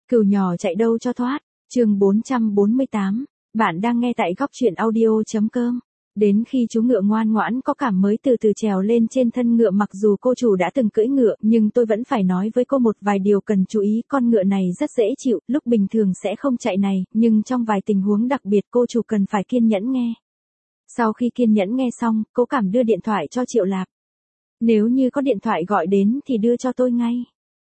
Cừu nhỏ chạy đâu cho thoát. Chương 448. Bạn đang nghe tại góc truyện audio.com. Đến khi chú ngựa ngoan ngoãn có cảm mới từ từ trèo lên trên thân ngựa, mặc dù cô chủ đã từng cưỡi ngựa, nhưng tôi vẫn phải nói với cô một vài điều cần chú ý. Con ngựa này rất dễ chịu, lúc bình thường sẽ không chạy này, nhưng trong vài tình huống đặc biệt cô chủ cần phải kiên nhẫn nghe. Sau khi kiên nhẫn nghe xong, cô cảm đưa điện thoại cho Triệu Lạp. Nếu như có điện thoại gọi đến thì đưa cho tôi ngay.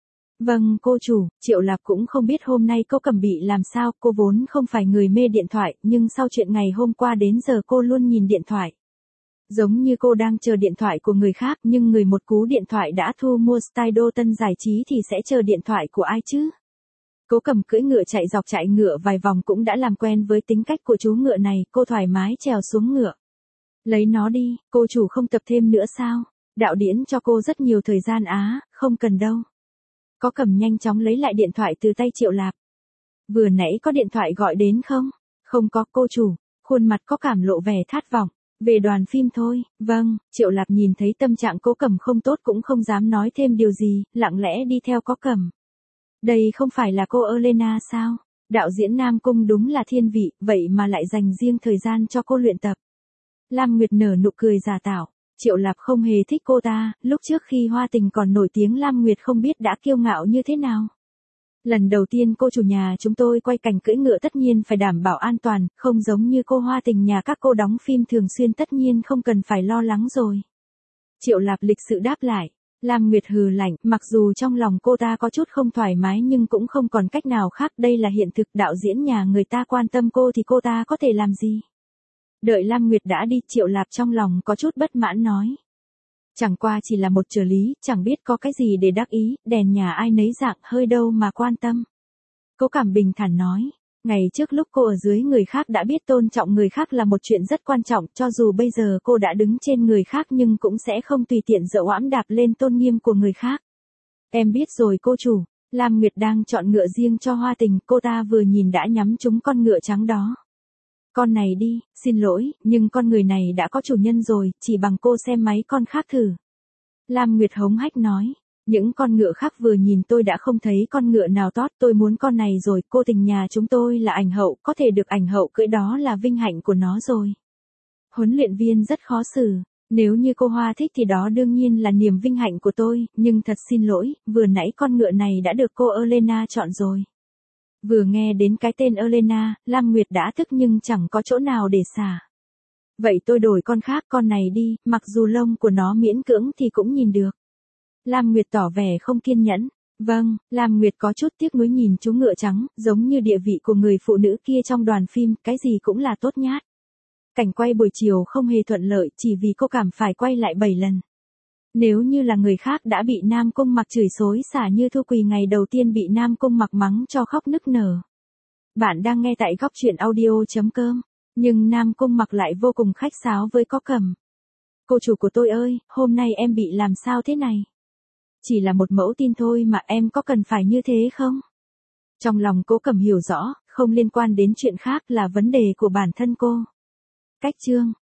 Vâng cô chủ. Triệu Lạp cũng không biết hôm nay cô Cẩm bị làm sao, cô vốn không phải người mê điện thoại, nhưng sau chuyện ngày hôm qua đến giờ cô luôn nhìn điện thoại. Giống như cô đang chờ điện thoại của người khác, nhưng người một cú điện thoại đã thu mua style đô tân giải trí thì sẽ chờ điện thoại của ai chứ? Cố Cẩm cưỡi ngựa chạy dọc trại ngựa vài vòng cũng đã làm quen với tính cách của chú ngựa này, cô thoải mái trèo xuống ngựa. Lấy nó đi, cô chủ không tập thêm nữa sao? Đạo diễn cho cô rất nhiều thời gian á, không cần đâu. Có Cẩm nhanh chóng lấy lại điện thoại từ tay Triệu Lạp. Vừa nãy có điện thoại gọi đến không? Không có cô chủ. Khuôn mặt có Cảm lộ vẻ khát vọng. Về đoàn phim thôi. Vâng. Triệu Lạp nhìn thấy tâm trạng Cố Cẩm không tốt cũng không dám nói thêm điều gì, lặng lẽ đi theo Có Cẩm. Đây không phải là cô Elena sao? Đạo diễn Nam Cung đúng là thiên vị, vậy mà lại dành riêng thời gian cho cô luyện tập. Lam Nguyệt nở nụ cười giả tạo. Triệu Lạp không hề thích cô ta, lúc trước khi Hoa Tình còn nổi tiếng Lam Nguyệt không biết đã kiêu ngạo như thế nào. Lần đầu tiên cô chủ nhà chúng tôi quay cảnh cưỡi ngựa tất nhiên phải đảm bảo an toàn, không giống như cô Hoa Tình nhà các cô đóng phim thường xuyên tất nhiên không cần phải lo lắng rồi. Triệu Lạp lịch sự đáp lại. Lam Nguyệt hừ lạnh, mặc dù trong lòng cô ta có chút không thoải mái nhưng cũng không còn cách nào khác, đây là hiện thực, đạo diễn nhà người ta quan tâm cô thì cô ta có thể làm gì. Đợi Lam Nguyệt đã đi, Triệu Lạp trong lòng có chút bất mãn nói. Chẳng qua chỉ là một trợ lý, chẳng biết có cái gì để đắc ý, đèn nhà ai nấy dạng hơi đâu mà quan tâm. Cố Cảm bình thản nói. Ngày trước lúc cô ở dưới người khác đã biết tôn trọng người khác là một chuyện rất quan trọng, cho dù bây giờ cô đã đứng trên người khác nhưng cũng sẽ không tùy tiện dẫu ẵm đạp lên tôn nghiêm của người khác. Em biết rồi cô chủ. Lam Nguyệt đang chọn ngựa riêng cho Hoa Tình, cô ta vừa nhìn đã nhắm trúng con ngựa trắng đó. Con này đi, xin lỗi, nhưng con người này đã có chủ nhân rồi, chỉ bằng cô xem mấy con khác thử. Lam Nguyệt hống hách nói. Những con ngựa khác vừa nhìn tôi đã không thấy con ngựa nào tốt, tôi muốn con này rồi, cô Tình nhà chúng tôi là ảnh hậu, có thể được ảnh hậu cưỡi đó là vinh hạnh của nó rồi. Huấn luyện viên rất khó xử, nếu như cô Hoa thích thì đó đương nhiên là niềm vinh hạnh của tôi, nhưng thật xin lỗi, vừa nãy con ngựa này đã được cô Elena chọn rồi. Vừa nghe đến cái tên Elena, Lam Nguyệt đã tức nhưng chẳng có chỗ nào để xả. Vậy tôi đổi con khác, con này đi, mặc dù lông của nó miễn cưỡng thì cũng nhìn được. Lam Nguyệt tỏ vẻ không kiên nhẫn. Vâng, Lam Nguyệt có chút tiếc nuối nhìn chú ngựa trắng, giống như địa vị của người phụ nữ kia trong đoàn phim, cái gì cũng là tốt nhát. Cảnh quay buổi chiều không hề thuận lợi chỉ vì cô Cảm phải quay lại 7 lần. Nếu như là người khác đã bị Nam Cung Mặc chửi xối xả như Thu Quỳ ngày đầu tiên bị Nam Cung Mặc mắng cho khóc nức nở. Bạn đang nghe tại góc truyện audio.com, nhưng Nam Cung Mặc lại vô cùng khách sáo với Có Cẩm. Cô chủ của tôi ơi, hôm nay em bị làm sao thế này? Chỉ là một mẫu tin thôi mà em có cần phải như thế không? Trong lòng Cố Cẩm hiểu rõ, không liên quan đến chuyện khác, là vấn đề của bản thân cô. Cách chương.